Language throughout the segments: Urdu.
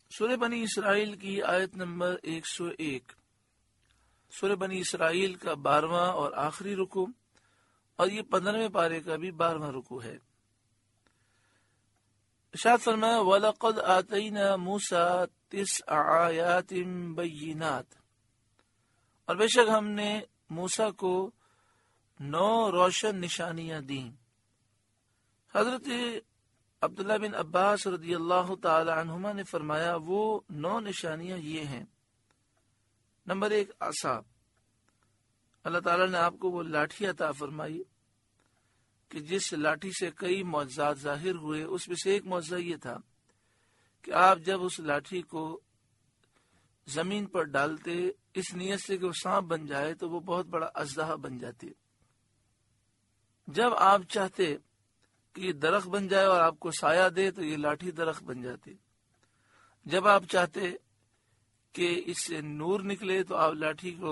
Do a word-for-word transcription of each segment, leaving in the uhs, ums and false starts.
سورہ بنی اسرائیل کی آیت نمبر ایک سو ایک، سورہ بنی اسرائیل کا بارہواں اور آخری رکوع، اور یہ پندرہویں پارے کا بھی بارہواں رکوع ہے۔ ارشاد فرمایا وَلَقَدْ آتَيْنَا مُوسَىٰ تِسْعَ آیَاتٍ بَيِّنَاتٍ، اور بے شک ہم نے موسیٰ کو نو روشن نشانیاں دیں۔ حضرت عبداللہ بن عباس رضی اللہ تعالی عنہما نے فرمایا وہ نو نشانیاں یہ ہیں۔ نمبر ایک، عصا، اللہ تعالیٰ نے آپ کو وہ لاٹھی عطا فرمائی کہ جس لاٹھی سے کئی معجزات ظاہر ہوئے، اس میں سے ایک معجزہ یہ تھا کہ آپ جب اس لاٹھی کو زمین پر ڈالتے اس نیت سے کہ وہ سانپ بن جائے تو وہ بہت بڑا اژدہا بن جاتی۔ جب آپ چاہتے کہ یہ درخت بن جائے اور آپ کو سایہ دے تو یہ لاٹھی درخت بن جاتی۔ جب آپ چاہتے کہ اس سے نور نکلے تو آپ لاٹھی کو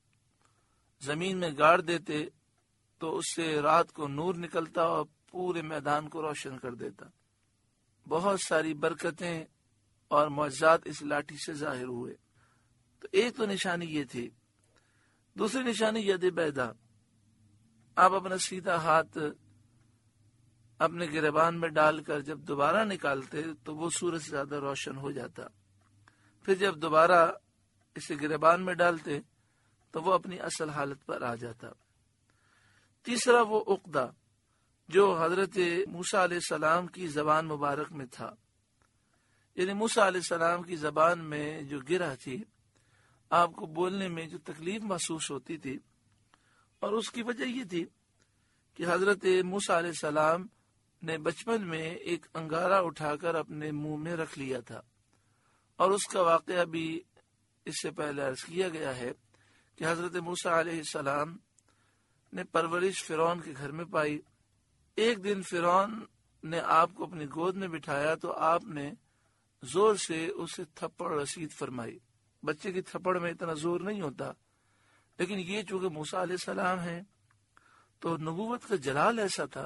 زمین میں گاڑ دیتے تو اس سے رات کو نور نکلتا اور پورے میدان کو روشن کر دیتا۔ بہت ساری برکتیں اور معجزات اس لاٹھی سے ظاہر ہوئے۔ تو ایک تو نشانی یہ تھی۔ دوسری نشانی ید بیضا، آپ اپنا سیدھا ہاتھ اپنے گریبان میں ڈال کر جب دوبارہ نکالتے تو وہ سورج سے زیادہ روشن ہو جاتا، پھر جب دوبارہ اسے گریبان میں ڈالتے تو وہ اپنی اصل حالت پر آ جاتا۔ تیسرا وہ عقدہ جو حضرت موسیٰ علیہ السلام کی زبان مبارک میں تھا، یعنی موسیٰ علیہ السلام کی زبان میں جو گرہ تھی، آپ کو بولنے میں جو تکلیف محسوس ہوتی تھی، اور اس کی وجہ یہ تھی کہ حضرت موسیٰ علیہ السلام نے بچپن میں ایک انگارہ اٹھا کر اپنے منہ میں رکھ لیا تھا، اور اس کا واقعہ بھی اس سے پہلے عرض کیا گیا ہے کہ حضرت موسیٰ علیہ السلام نے پرورش فرعون کے گھر میں پائی۔ ایک دن فرعون نے آپ کو اپنی گود میں بٹھایا تو آپ نے زور سے اسے تھپڑ رسید فرمائی۔ بچے کی تھپڑ میں اتنا زور نہیں ہوتا، لیکن یہ چونکہ موسیٰ علیہ السلام ہیں تو نبوت کا جلال ایسا تھا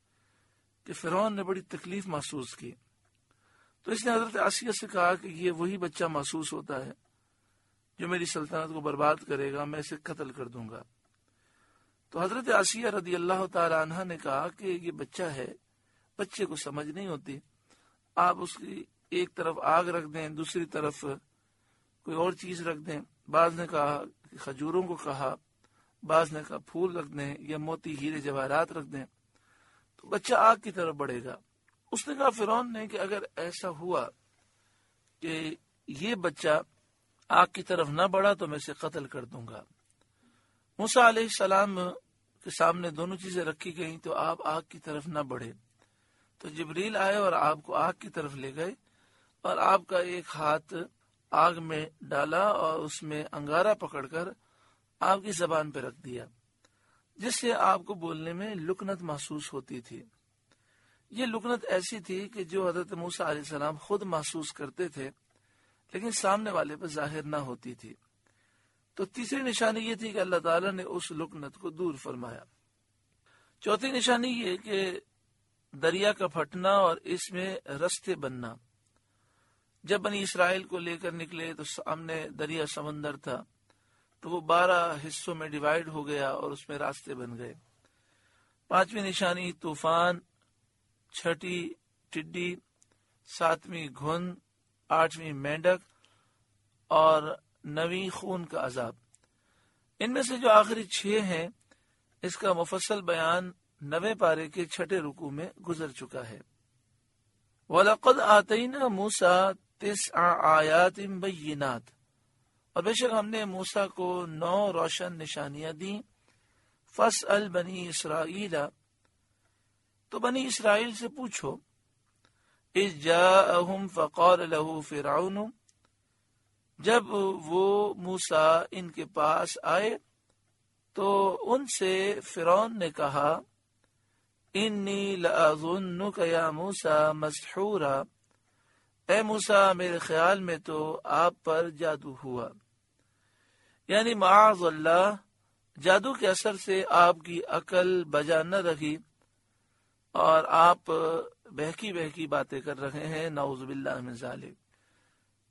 کہ فرعون نے بڑی تکلیف محسوس کی۔ تو اس نے حضرت آسیہ سے کہا کہ یہ وہی بچہ محسوس ہوتا ہے جو میری سلطنت کو برباد کرے گا، میں اسے قتل کر دوں گا۔ تو حضرت آسیہ رضی اللہ تعالی عنہ نے کہا کہ یہ بچہ ہے، بچے کو سمجھ نہیں ہوتی، آپ اس کی ایک طرف آگ رکھ دیں، دوسری طرف کوئی اور چیز رکھ دیں۔ بعض نے کہا کہ کھجوروں کو کہا، بعض نے کہا پھول رکھ دیں یا موتی ہیرے جواہرات رکھ دیں، تو بچہ آگ کی طرف بڑھے گا۔ اس نے کہا فرعون نے کہ اگر ایسا ہوا کہ یہ بچہ آگ کی طرف نہ بڑھا تو میں اسے قتل کر دوں گا۔ موسیٰ علیہ السلام کے سامنے دونوں چیزیں رکھی گئیں تو آپ آگ کی طرف نہ بڑھے، تو جبریل آئے اور آپ کو آگ کی طرف لے گئے، اور آپ کا ایک ہاتھ آگ میں ڈالا اور اس میں انگارہ پکڑ کر آپ کی زبان پہ رکھ دیا، جس سے آپ کو بولنے میں لکنت محسوس ہوتی تھی۔ یہ لکنت ایسی تھی کہ جو حضرت موسیٰ علیہ السلام خود محسوس کرتے تھے لیکن سامنے والے پر ظاہر نہ ہوتی تھی۔ تو تیسری نشانی یہ تھی کہ اللہ تعالیٰ نے اس لکنت کو دور فرمایا۔ چوتھی نشانی یہ کہ دریا کا پھٹنا اور اس میں رستے بننا۔ جب بنی اسرائیل کو لے کر نکلے تو سامنے دریا سمندر تھا، تو وہ بارہ حصوں میں ڈیوائیڈ ہو گیا اور اس میں راستے بن گئے۔ پانچویں نشانی طوفان، چھٹی ٹڈی، ساتویں گھن، آٹھویں مینڈک اور نویں خون کا عذاب۔ ان میں سے جو آخری چھ ہیں اس کا مفصل بیان نویں پارے کے چھٹے رکوع میں گزر چکا ہے۔ وَلَقَدْ آتَيْنَا مُوسَىٰ تِسْعَ آیَاتٍ بَيِّنَاتٍ، اور بے شک ہم نے موسیٰ کو نو روشن نشانیاں دیں۔ فَاسْأَلْ بَنِي إِسْرَائِيلَ، تو بنی اسرائیل سے پوچھو۔ اِذْ جَاءَهُمْ فَقَالَ لَهُ فِرْعَوْنُ، جب وہ موسیٰ ان کے پاس آئے تو ان سے فرعون نے کہا انی لأظنک یا موسیٰ مسحورا، اے موسیٰ میرے خیال میں تو آپ پر جادو ہوا، یعنی معاذ اللہ جادو کے اثر سے آپ کی عقل بجا نہ رہی اور آپ بہکی بہکی باتیں کر رہے ہیں، نعوذ باللہ من ذالک۔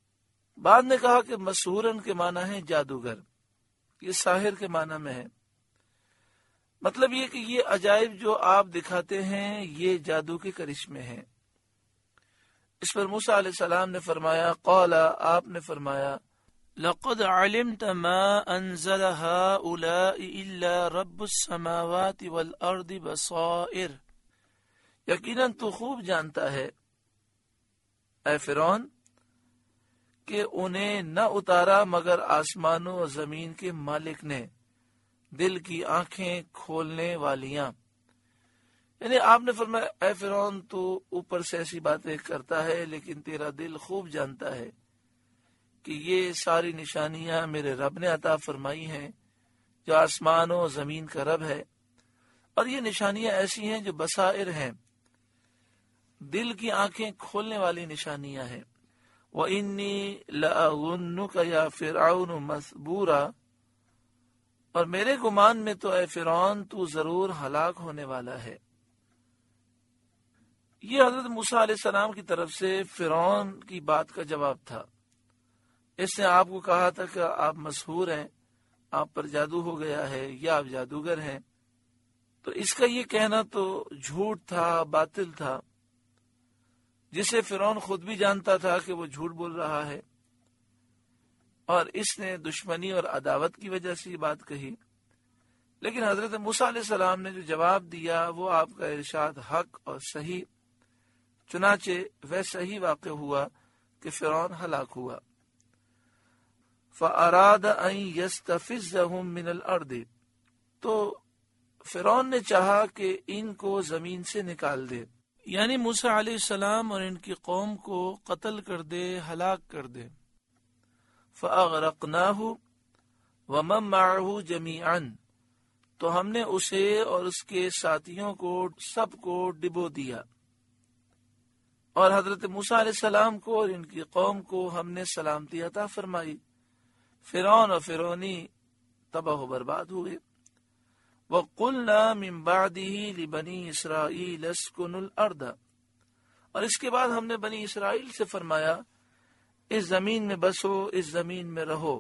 بعد نے کہا کہ مسحورن کے معنی ہے جادوگر، یہ ساحر کے معنی میں ہے، مطلب یہ کہ یہ عجائب جو آپ دکھاتے ہیں یہ جادو کے کرشمے ہیں۔ اس پر موسیٰ علیہ السلام نے فرمایا، قال، آپ نے فرمایا، لقد علمت ما انزل هؤلاء الا رب السماوات والارض بصائر، یقیناً تو خوب جانتا ہے اے فرعون کہ انہیں نہ اتارا مگر آسمانوں و زمین کے مالک نے، دل کی آنکھیں کھولنے والیاں۔ یعنی آپ نے فرمایا اے فرعون تو اوپر سے ایسی باتیں کرتا ہے لیکن تیرا دل خوب جانتا ہے کہ یہ ساری نشانیاں میرے رب نے عطا فرمائی ہیں جو آسمانوں و زمین کا رب ہے، اور یہ نشانیاں ایسی ہیں جو بصائر ہیں، دل کی آنکھیں کھولنے والی نشانیاں ہیں۔ وَإِنِّي لَأَظُنُّكَ يَا فِرْعَوْنُ مَثْبُورًا، اور میرے گمان میں تو اے فرعون تو ضرور ہلاک ہونے والا ہے۔ یہ حضرت موسیٰ علیہ السلام کی طرف سے فرعون کی بات کا جواب تھا۔ اس نے آپ کو کہا تھا کہ آپ مسحور ہیں، آپ پر جادو ہو گیا ہے یا آپ جادوگر ہیں، تو اس کا یہ کہنا تو جھوٹ تھا، باطل تھا، جسے فرعون خود بھی جانتا تھا کہ وہ جھوٹ بول رہا ہے، اور اس نے دشمنی اور عداوت کی وجہ سے یہ بات کہی۔ لیکن حضرت موسیٰ علیہ السلام نے جو جواب دیا وہ آپ کا ارشاد حق اور صحیح، چنانچہ ویسا ہی واقع ہوا کہ فرعون ہلاک ہوا۔ فَأَرَادَ أَن يَسْتَفِزَّهُم مِّنَ الْأَرْضِ، تو فرعون نے چاہا کہ ان کو زمین سے نکال دے، یعنی موسیٰ علیہ السلام اور ان کی قوم کو قتل کر دے، ہلاک کر دے۔ فَأَغْرَقْنَاهُ وَمَن مَّعَهُ جَمِيعًا، تو ہم نے اسے اور اس کے ساتھیوں کو سب کو ڈبو دیا، اور حضرت موسیٰ علیہ السلام کو اور ان کی قوم کو ہم نے سلامتی عطا فرمائی۔ فرعون اور فرعونی تباہ و برباد ہوئے۔ وَقُلْنَا مِن بَعْدِهِ لِبَنِي إِسْرَائِيلَ اسْكُنُوا الْأَرْضَ، اور اس کے بعد ہم نے بنی اسرائیل سے فرمایا اس زمین میں بسو، اس زمین میں رہو،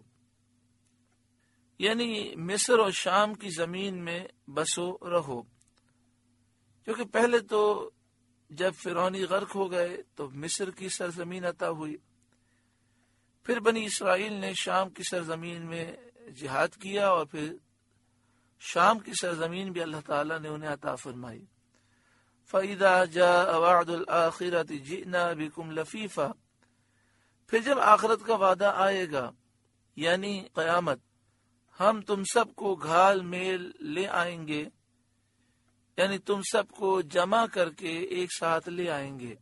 یعنی مصر اور شام کی زمین میں بسو رہو، کیونکہ پہلے تو جب فرعونی غرق ہو گئے تو مصر کی سرزمین عطا ہوئی، پھر بنی اسرائیل نے شام کی سرزمین میں جہاد کیا، اور پھر شام کی سرزمین بھی اللہ تعالیٰ نے انہیں عطا فرمائی۔ فَإِذَا جَاءَ وَعْدُ الْآخِرَةِ جِئْنَا بِكُمْ لَفِيفًا، پھر جب آخرت کا وعدہ آئے گا یعنی قیامت، ہم تم سب کو گھال میل لے آئیں گے، یعنی تم سب کو جمع کر کے ایک ساتھ لے آئیں گے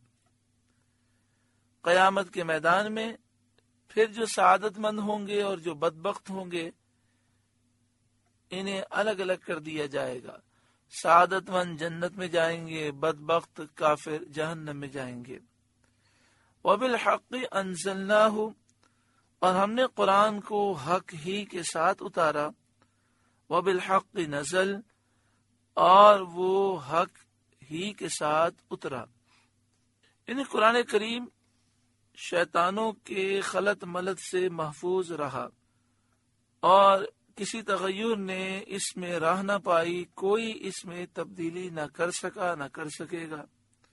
قیامت کے میدان میں۔ پھر جو سعادت مند ہوں گے اور جو بدبخت ہوں گے انہیں الگ الگ کر دیا جائے گا، سعادت مند جنت میں جائیں گے، بدبخت کافر جہنم میں جائیں گے۔ وَبِالْحَقِّ أَنزَلْنَاهُ، اور ہم نے قرآن کو حق ہی کے ساتھ اتارا، وَبِالْحَقِّ نَزَلَ، اور وہ حق ہی کے ساتھ اترا۔ یعنی قرآن کریم شیطانوں کے خلط ملط سے محفوظ رہا، اور کسی تغیر نے اس میں راہ نہ پائی، کوئی اس میں تبدیلی نہ کر سکا نہ کر سکے گا۔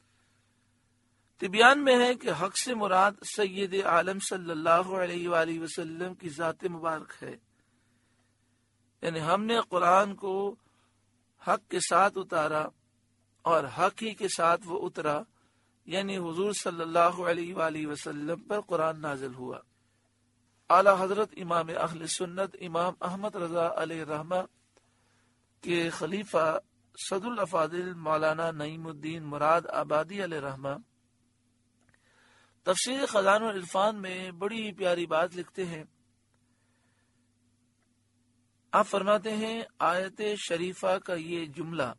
تبیان میں ہے کہ حق سے مراد سید عالم صلی اللہ علیہ وآلہ وسلم کی ذات مبارک ہے، یعنی ہم نے قرآن کو حق کے ساتھ اتارا اور حق ہی کے ساتھ وہ اترا، یعنی حضور صلی اللہ علیہ وآلہ وسلم پر قرآن نازل ہوا۔ اعلی حضرت امام اہل سنت امام احمد رضا علیہ رحمہ کے خلیفہ صد الافاضل مولانا نعیم الدین مراد آبادی علیہ رحمہ تفسیر خزان العرفان میں بڑی پیاری بات لکھتے ہیں۔ آپ فرماتے ہیں آیت شریفہ کا یہ جملہ،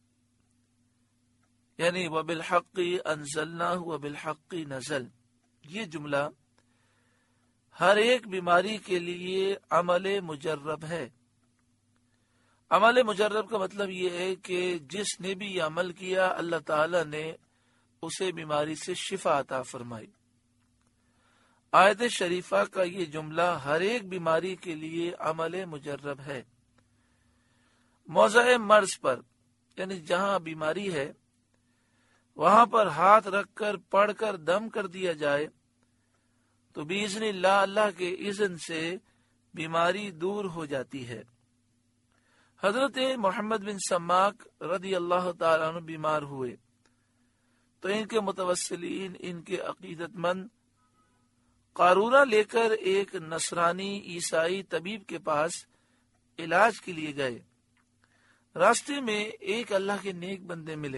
یعنی وَبِالْحَقِّ أَنزَلْنَاهُ وَبِالْحَقِّ نَزَلَ، یہ جملہ ہر ایک بیماری کے لیے عمل مجرب ہے۔ عمل مجرب کا مطلب یہ ہے کہ جس نے بھی یہ عمل کیا اللہ تعالی نے اسے بیماری سے شفا عطا فرمائی۔ آیت شریفہ کا یہ جملہ ہر ایک بیماری کے لیے عمل مجرب ہے۔ موضع مرض پر یعنی جہاں بیماری ہے وہاں پر ہاتھ رکھ کر پڑھ کر دم کر دیا جائے تو باذن اللہ اللہ کے اذن سے بیماری دور ہو جاتی ہے۔ حضرت محمد بن سماک رضی اللہ تعالیٰ عنہ بیمار ہوئے تو ان کے متوسلین، ان کے عقیدت مند قارورہ لے کر ایک نصرانی عیسائی طبیب کے پاس علاج کے لیے گئے۔ راستے میں ایک اللہ کے نیک بندے ملے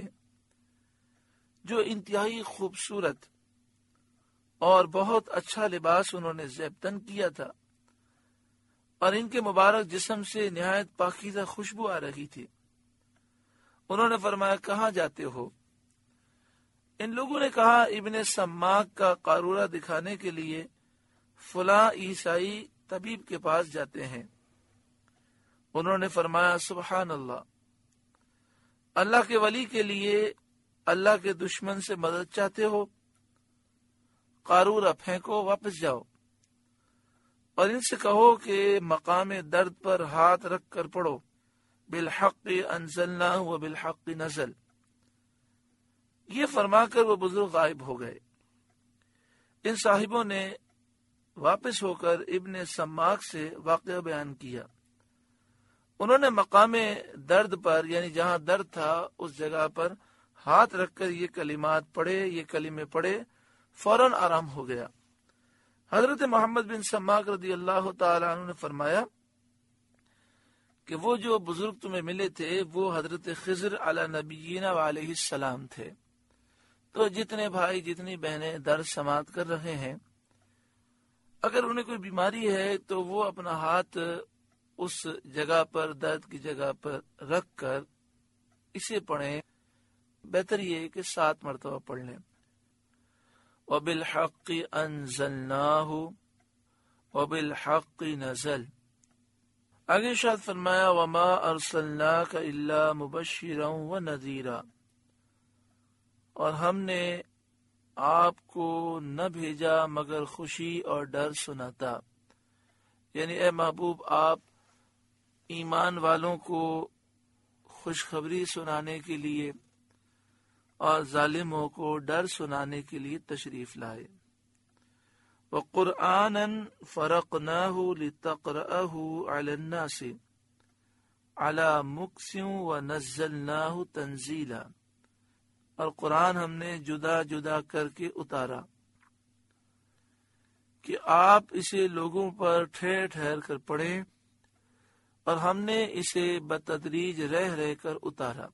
جو انتہائی خوبصورت اور بہت اچھا لباس انہوں نے زیبتن کیا تھا اور ان کے مبارک جسم سے نہایت پاکیزہ خوشبو آ رہی تھی۔ انہوں نے فرمایا کہاں جاتے ہو؟ ان لوگوں نے کہا ابن سماک کا قارورہ دکھانے کے لیے فلاں عیسائی طبیب کے پاس جاتے ہیں۔ انہوں نے فرمایا سبحان اللہ، اللہ کے ولی کے لیے اللہ کے دشمن سے مدد چاہتے ہو؟ قارورہ پھینکو، واپس جاؤ اور ان سے کہو کہ مقام درد پر ہاتھ رکھ کر پڑھو بالحق انزلنا و بالحق نزل۔ یہ فرما کر وہ بزرگ غائب ہو گئے۔ ان صاحبوں نے واپس ہو کر ابن سماک سے واقعہ بیان کیا۔ انہوں نے مقام درد پر یعنی جہاں درد تھا اس جگہ پر ہاتھ رکھ کر یہ کلمات پڑھے، یہ کلمے پڑھے، فوراً آرام ہو گیا۔ حضرت محمد بن سماک رضی اللہ تعالیٰ عنہ نے فرمایا کہ وہ جو بزرگ تمہیں ملے تھے وہ حضرت خضر علی نبینا علیہ السلام تھے۔ تو جتنے بھائی جتنی بہنیں درس سماعت کر رہے ہیں، اگر انہیں کوئی بیماری ہے تو وہ اپنا ہاتھ اس جگہ پر، درد کی جگہ پر رکھ کر اسے پڑھیں۔ بہتر یہ ہے کہ سات مرتبہ پڑھ لیں۔ وَبِالْحَقِّ أَنزَلْنَاهُ وَبِالْحَقِّ نَزَلَ۔ آگے ارشاد فرمایا وَمَا أَرْسَلْنَاكَ إِلَّا مُبَشِّرًا وَنَذِيرًا، اور ہم نے آپ کو نہ بھیجا مگر خوشی اور ڈر سناتا، یعنی اے محبوب آپ ایمان والوں کو خوشخبری سنانے کے لیے اور ظالموں کو ڈر سنانے کے لیے تشریف لائے۔ وَقُرْآنًا فَرَقْنَاهُ لِتَقْرَأَهُ عَلَى النَّاسِ عَلَى مُكْثٍ وَنَزَّلْنَاهُ تَنزِيلًا، اور قرآن ہم نے جدا جدا کر کے اتارا کہ آپ اسے لوگوں پر ٹھہر ٹھہر کر پڑھیں، اور ہم نے اسے بتدریج رہ رہ کر اتارا۔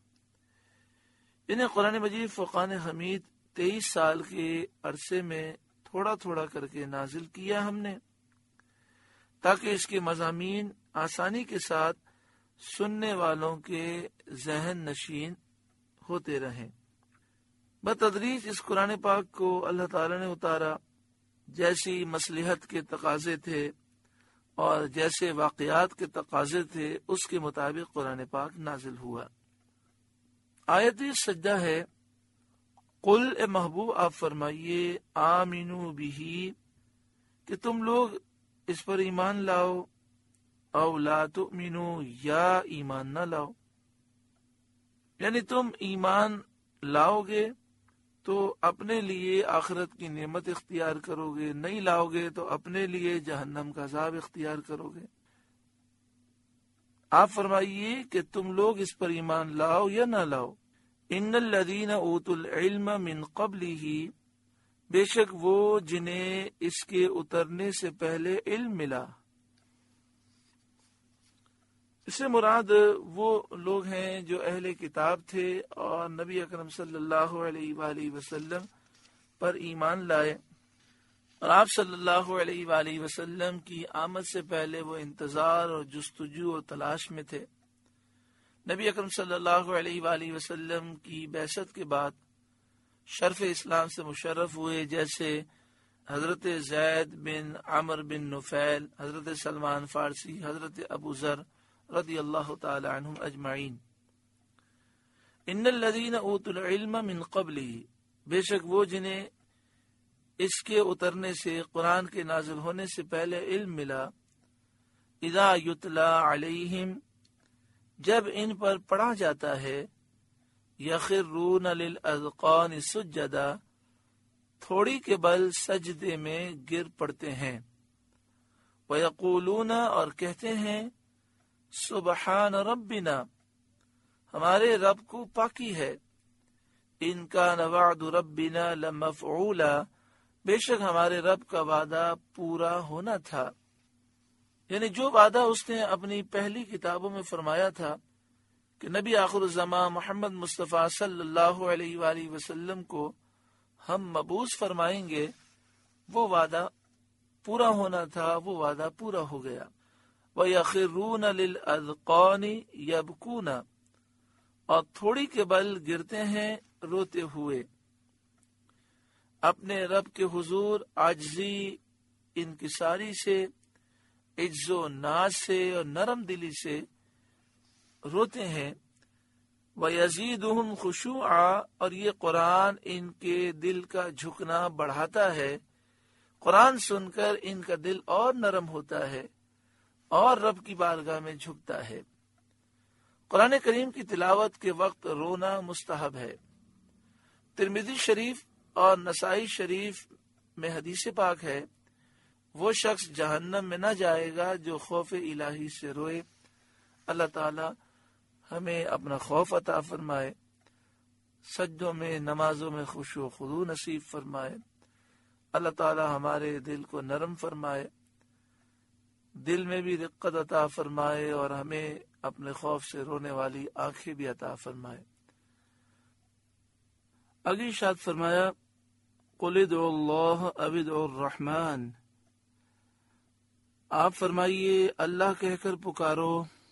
انہیں قرآن مجید فرقان حمید تیئیس سال کے عرصے میں تھوڑا تھوڑا کر کے نازل کیا ہم نے، تاکہ اس کے مضامین آسانی کے ساتھ سننے والوں کے ذہن نشین ہوتے رہیں۔ بتدریج اس قرآن پاک کو اللہ تعالی نے اتارا، جیسی مصلحت کے تقاضے تھے اور جیسے واقعات کے تقاضے تھے اس کے مطابق قرآن پاک نازل ہوا۔ آیت سجدہ ہے قل، اے محبوب آپ فرمائیے آمنو بہی، کہ تم لوگ اس پر ایمان لاؤ، او لا تؤمنو، یا ایمان نہ لاؤ، یعنی تم ایمان لاؤ گے تو اپنے لیے آخرت کی نعمت اختیار کرو گے، نہیں لاؤ گے تو اپنے لیے جہنم کا عذاب اختیار کرو گے۔ آپ فرمائیے کہ تم لوگ اس پر ایمان لاؤ یا نہ لاؤ، ان الذین اوتوا العلم من قبلہ، بے شک وہ جنہیں اس کے اترنے سے پہلے علم ملا۔ اس سے مراد وہ لوگ ہیں جو اہل کتاب تھے اور نبی اکرم صلی اللہ علیہ وآلہ وسلم پر ایمان لائے، اور آپ صلی اللہ علیہ وآلہ وسلم کی آمد سے پہلے وہ انتظار اور جستجو اور تلاش میں تھے۔ نبی اکرم صلی اللہ علیہ وآلہ وسلم کی بعثت کے بعد شرف اسلام سے مشرف ہوئے، جیسے حضرت زید بن عمر بن نفیل، حضرت سلمان فارسی، حضرت ابو ذر رضی اللہ تعالی عنہم اجمعین۔ ان الذین اوتوا العلم من قبلہ، بے شک وہ جنہیں اس کے اترنے سے، قرآن کے نازل ہونے سے پہلے علم ملا، اذا یتلا علیہم، جب ان پر پڑھا جاتا ہے، یخرون للاذقان سجدا، تھوڑی کے بل سجدے میں گر پڑتے ہیں، ویقولون، اور کہتے ہیں، سبحان ربنا، ہمارے رب کو پاکی ہے، ان کان وعد ربنا لمفعولا، بے شک ہمارے رب کا وعدہ پورا ہونا تھا، یعنی جو وعدہ اس نے اپنی پہلی کتابوں میں فرمایا تھا کہ نبی آخر الزمان محمد مصطفیٰ صلی اللہ علیہ وآلہ وسلم کو ہم مبعوث فرمائیں گے، وہ وعدہ پورا ہونا تھا، وہ وعدہ پورا ہو گیا۔ وَيَخِرُّونَ لِلْأَذْقَانِ يَبْكُونَ، اور تھوڑی کے بل گرتے ہیں روتے ہوئے، اپنے رب کے حضور عاجزی انکساری سے، عجز و ناز سے اور نرم دلی سے روتے ہیں۔ وَيَزِيدُهُمْ خُشُوعًا، اور یہ قرآن ان کے دل کا جھکنا بڑھاتا ہے، قرآن سن کر ان کا دل اور نرم ہوتا ہے اور رب کی بارگاہ میں جھکتا ہے۔ قرآن کریم کی تلاوت کے وقت رونا مستحب ہے۔ ترمذی شریف اور نسائی شریف میں حدیث پاک ہے، وہ شخص جہنم میں نہ جائے گا جو خوف الہی سے روئے۔ اللہ تعالی ہمیں اپنا خوف عطا فرمائے، سجدوں میں، نمازوں میں خشوع و خضوع نصیب فرمائے۔ اللہ تعالی ہمارے دل کو نرم فرمائے، دل میں بھی رقت عطا فرمائے، اور ہمیں اپنے خوف سے رونے والی آنکھیں بھی عطا فرمائے۔ اگلی ارشاد فرمایا، قُلِ ادْعُوا اللَّهَ أَوِ ادْعُوا الرَّحْمَنَ، آپ فرمائیے اللہ کہہ کر پکارو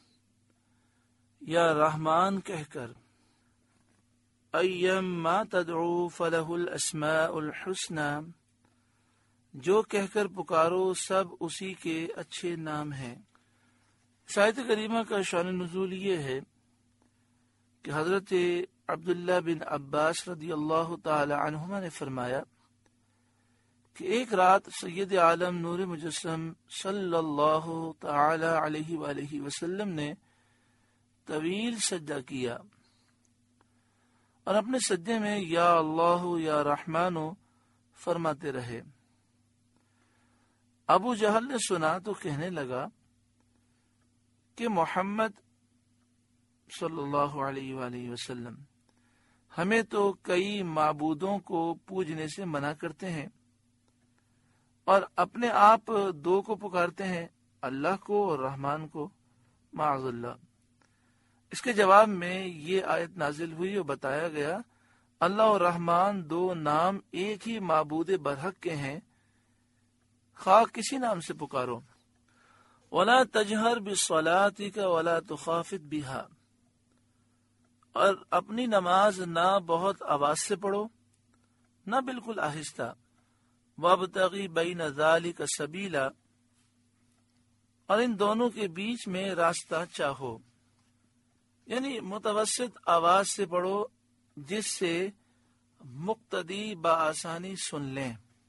یا رحمان کہہ کر، اَيَّمَّا تَدْعُوا فَلَهُ الْأَسْمَاءُ الْحُسْنَى، جو کہہ کر پکارو سب اسی کے اچھے نام ہیں۔ اس آیت کریمہ کا شان نزول یہ ہے کہ حضرت عبداللہ بن عباس رضی اللہ تعالی عنہما نے فرمایا کہ ایک رات سید عالم نور مجسم صلی اللہ تعالی علیہ وآلہ وسلم نے طویل سجدہ کیا اور اپنے سجدے میں یا اللہ یا رحمانو فرماتے رہے۔ ابو جہل نے سنا تو کہنے لگا کہ محمد صلی اللہ علیہ وآلہ وسلم ہمیں تو کئی معبودوں کو پوجنے سے منع کرتے ہیں اور اپنے آپ دو کو پکارتے ہیں، اللہ کو اور رحمان کو، معاذ اللہ۔ اس کے جواب میں یہ آیت نازل ہوئی اور بتایا گیا اللہ اور رحمان دو نام ایک ہی معبود برحق کے ہیں، خواہ کسی نام سے پکارو۔ وَلَا تَجْهَرْ بِصَلَاتِكَ وَلَا تُخَافِتْ بِهَا، اور اپنی نماز نہ بہت آواز سے پڑھو نہ بالکل آہستہ۔ وَابْتَغِ بَيْنَ ذَلِكَ سَبِيلًا، اور ان دونوں کے بیچ میں راستہ چاہو، یعنی متوسط آواز سے پڑھو جس سے مقتدی بآسانی سن لیں۔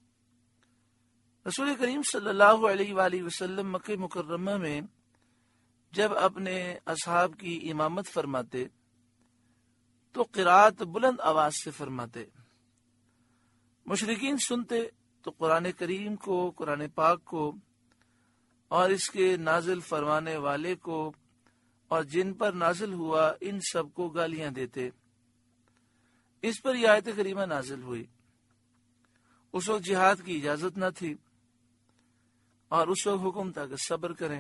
رسول کریم صلی اللہ علیہ وآلہ وسلم مکہ مکرمہ میں جب اپنے اصحاب کی امامت فرماتے تو قرات بلند آواز سے فرماتے، مشرکین سنتے تو قرآن کریم کو، قرآن پاک کو اور اس کے نازل فرمانے والے کو اور جن پر نازل ہوا ان سب کو گالیاں دیتے۔ اس پر یہ آیت کریمہ نازل ہوئی۔ اس وقت جہاد کی اجازت نہ تھی اور اس وقت حکم تھا کہ صبر کریں،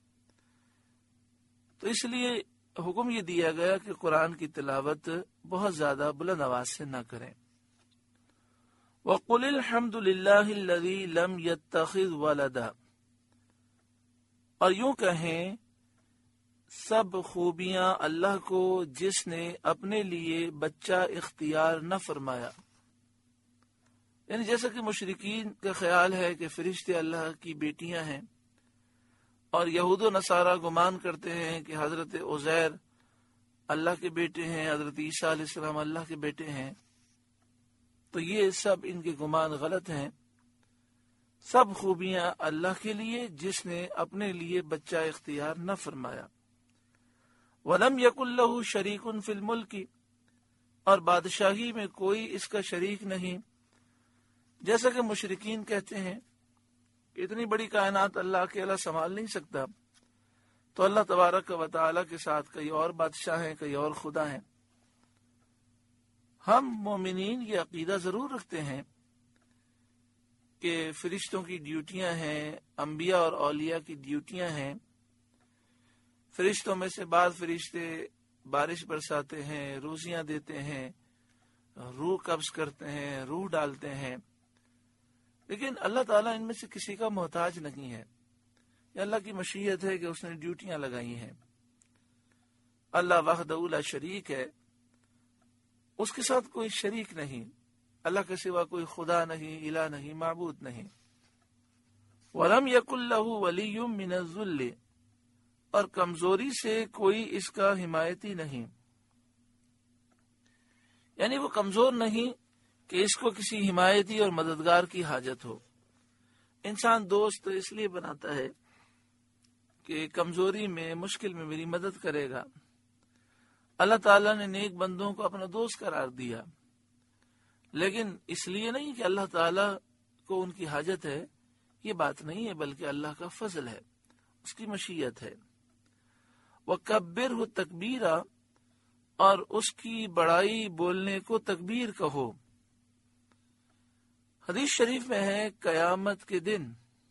تو اس لیے حکم یہ دیا گیا کہ قرآن کی تلاوت بہت زیادہ بلند آواز سے نہ کریں۔ وَقُلِ الْحَمْدُ لِلَّهِ الَّذِي لَمْ يَتَّخِذْ وَلَدًا، اور یوں کہیں سب خوبیاں اللہ کو جس نے اپنے لیے بچہ اختیار نہ فرمایا۔ یعنی جیسا کہ مشرکین کا خیال ہے کہ فرشتے اللہ کی بیٹیاں ہیں، اور یہود و نصارہ گمان کرتے ہیں کہ حضرت عزیر اللہ کے بیٹے ہیں، حضرت عیسیٰ علیہ السلام اللہ کے بیٹے ہیں، تو یہ سب ان کے گمان غلط ہیں۔ سب خوبیاں اللہ کے لیے جس نے اپنے لیے بچہ اختیار نہ فرمایا۔ وَلَمْ يَكُنْ لَهُ شَرِيكٌ فِي الْمُلْكِ، اور بادشاہی میں کوئی اس کا شریک نہیں، جیسا کہ مشرکین کہتے ہیں کہ اتنی بڑی کائنات اللہ اکیلا سنبھال نہیں سکتا، تو اللہ تبارک و تعالی کے ساتھ کئی اور بادشاہ ہیں، کئی اور خدا ہیں۔ ہم مومنین یہ عقیدہ ضرور رکھتے ہیں کہ فرشتوں کی ڈیوٹیاں ہیں، انبیاء اور اولیاء کی ڈیوٹیاں ہیں۔ فرشتوں میں سے بعض فرشتے بارش برساتے ہیں، روزیاں دیتے ہیں، روح قبض کرتے ہیں، روح ڈالتے ہیں، لیکن اللہ تعالیٰ ان میں سے کسی کا محتاج نہیں ہے۔ یہ اللہ کی مشیت ہے کہ اس نے ڈیوٹیاں لگائی ہیں۔ اللہ وحدہ لا شریک ہے، اس کے ساتھ کوئی شریک نہیں، اللہ کے سوا کوئی خدا نہیں، الہ نہیں، معبود نہیں۔ وَلَمْ يَكُنْ لَهُ وَلِيٌّ مِّنَ الذُّلِّ، اور کمزوری سے کوئی اس کا حمایتی نہیں، یعنی وہ کمزور نہیں کہ اس کو کسی حمایتی اور مددگار کی حاجت ہو۔ انسان دوست اس لیے بناتا ہے کہ کمزوری میں، مشکل میں میری مدد کرے گا۔ اللہ تعالیٰ نے نیک بندوں کو اپنا دوست قرار دیا، لیکن اس لیے نہیں کہ اللہ تعالیٰ کو ان کی حاجت ہے، یہ بات نہیں ہے، بلکہ اللہ کا فضل ہے، اس کی مشیت ہے۔ وَكَبِّرْهُ تَكْبِيرًا، اور اس کی بڑائی بولنے کو تکبیر کہو۔ حدیث شریف میں ہے قیامت کے دن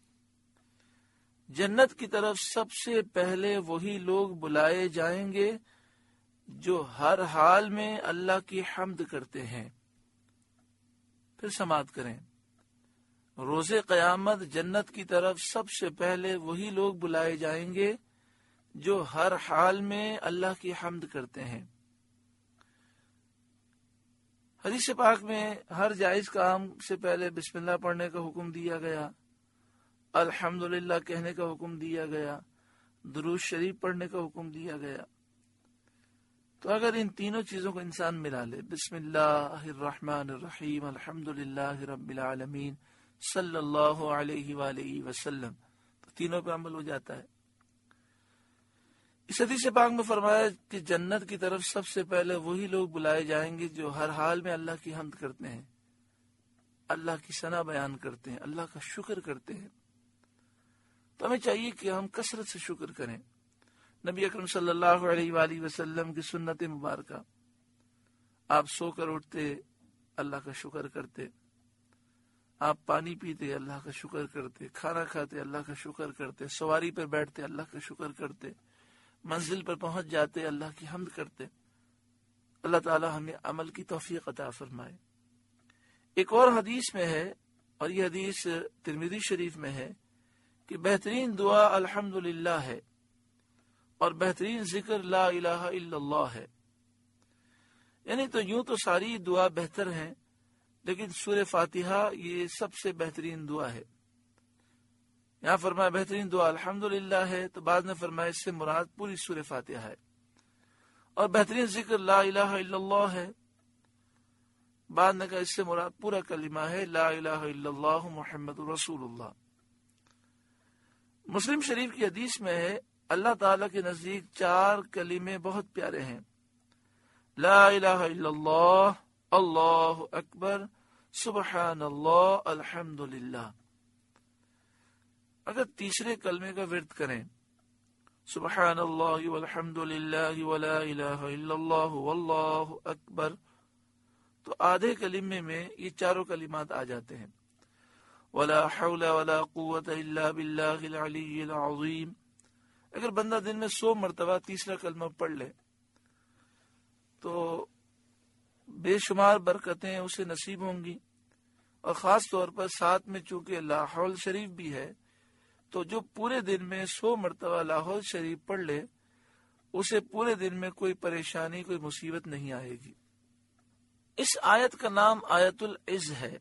جنت کی طرف سب سے پہلے وہی لوگ بلائے جائیں گے جو ہر حال میں اللہ کی حمد کرتے ہیں۔ پھر سماعت کریں، روز قیامت جنت کی طرف سب سے پہلے وہی لوگ بلائے جائیں گے جو ہر حال میں اللہ کی حمد کرتے ہیں۔ حدیث پاک میں ہر جائز کام سے پہلے بسم اللہ پڑھنے کا حکم دیا گیا، الحمدللہ کہنے کا حکم دیا گیا، درود شریف پڑھنے کا حکم دیا گیا۔ تو اگر ان تینوں چیزوں کو انسان ملا لے، بسم اللہ الرحمن الرحیم، الحمدللہ رب العالمین، صلی اللہ علیہ وآلہ وسلم، تو تینوں پہ عمل ہو جاتا ہے۔ اس حدیث پاک میں فرمایا کہ جنت کی طرف سب سے پہلے وہی لوگ بلائے جائیں گے جو ہر حال میں اللہ کی حمد کرتے ہیں، اللہ کی ثنا بیان کرتے ہیں، اللہ کا شکر کرتے ہیں۔ تو ہمیں چاہیے کہ ہم کثرت سے شکر کریں۔ نبی اکرم صلی اللہ علیہ وآلہ وسلم کی سنت مبارکہ، آپ سو کر اٹھتے اللہ کا شکر کرتے، آپ پانی پیتے اللہ کا شکر کرتے، کھانا کھاتے اللہ کا شکر کرتے، سواری پر بیٹھتے اللہ کا شکر کرتے، منزل پر پہنچ جاتے اللہ کی حمد کرتے۔ اللہ تعالی ہمیں عمل کی توفیق عطا فرمائے۔ ایک اور حدیث میں ہے، اور یہ حدیث ترمذی شریف میں ہے، کہ بہترین دعا الحمدللہ ہے اور بہترین ذکر لا الہ الا اللہ ہے۔ یعنی تو یوں تو ساری دعا بہتر ہیں، لیکن سورہ فاتحہ یہ سب سے بہترین دعا ہے۔ یہاں فرمایا بہترین دعا الحمدللہ ہے، تو بعد نے فرمایا اس سے مراد پوری سورہ فاتحہ ہے، اور بہترین ذکر لا الہ الا اللہ ہے، بعد نے کہا اس سے مراد پورا کلمہ ہے لا الہ الا اللہ محمد رسول اللہ۔ مسلم شریف کی حدیث میں ہے اللہ تعالیٰ کے نزدیک چار کلمے بہت پیارے ہیں، لا الہ الا اللہ، اللہ اکبر، سبحان اللہ، الحمدللہ۔ اگر تیسرے کلمے کا ورد کریں، سبحان اللہ والحمدللہ ولا الہ الا اللہ واللہ اکبر، تو آدھے کلمے میں یہ چاروں کلمات آ جاتے ہیں، ولا حول ولا قوة الا باللہ العلی العظیم۔ اگر بندہ دن میں سو مرتبہ تیسرا کلمہ پڑھ لے تو بے شمار برکتیں اسے نصیب ہوں گی، اور خاص طور پر ساتھ میں چونکہ لا حول شریف بھی ہے، تو جو پورے دن میں سو مرتبہ لا حول شریف پڑھ لے اسے پورے دن میں کوئی پریشانی، کوئی مصیبت نہیں آئے گی۔ اس آیت کا نام آیت العز ہے۔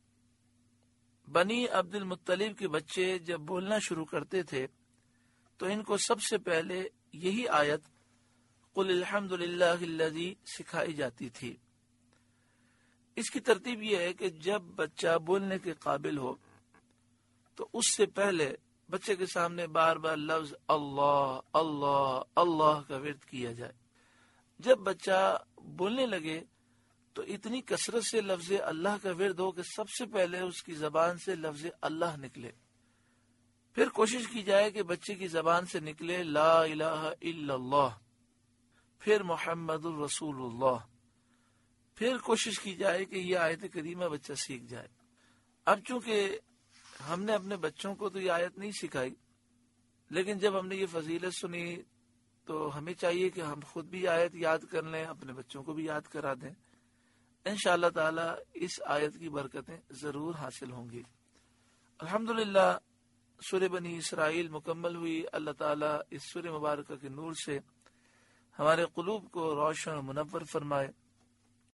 بنی عبد المطلب کے بچے جب بولنا شروع کرتے تھے تو ان کو سب سے پہلے یہی آیت قل الحمد للہ الذی سکھائی جاتی تھی۔ اس کی ترتیب یہ ہے کہ جب بچہ بولنے کے قابل ہو تو اس سے پہلے بچے کے سامنے بار بار لفظ اللہ اللہ اللہ کا ورد کیا جائے. جب بچہ بولنے لگے تو اتنی کثرت سے لفظ اللہ کا ورد ہو کہ سب سے پہلے اس کی زبان سے لفظ اللہ نکلے. پھر کوشش کی جائے کہ بچے کی زبان سے نکلے لا الہ الا اللہ، پھر محمد الرسول اللہ. پھر کوشش کی جائے کہ یہ آیت کریمہ بچہ سیکھ جائے. اب چونکہ ہم نے اپنے بچوں کو تو یہ آیت نہیں سکھائی، لیکن جب ہم نے یہ فضیلت سنی تو ہمیں چاہیے کہ ہم خود بھی آیت یاد کر لیں، اپنے بچوں کو بھی یاد کرا دیں. انشاءاللہ تعالی اس آیت کی برکتیں ضرور حاصل ہوں گی. الحمدللہ سورہ بنی اسرائیل مکمل ہوئی. اللہ تعالی اس سورہ مبارکہ کے نور سے ہمارے قلوب کو روشن و منور فرمائے.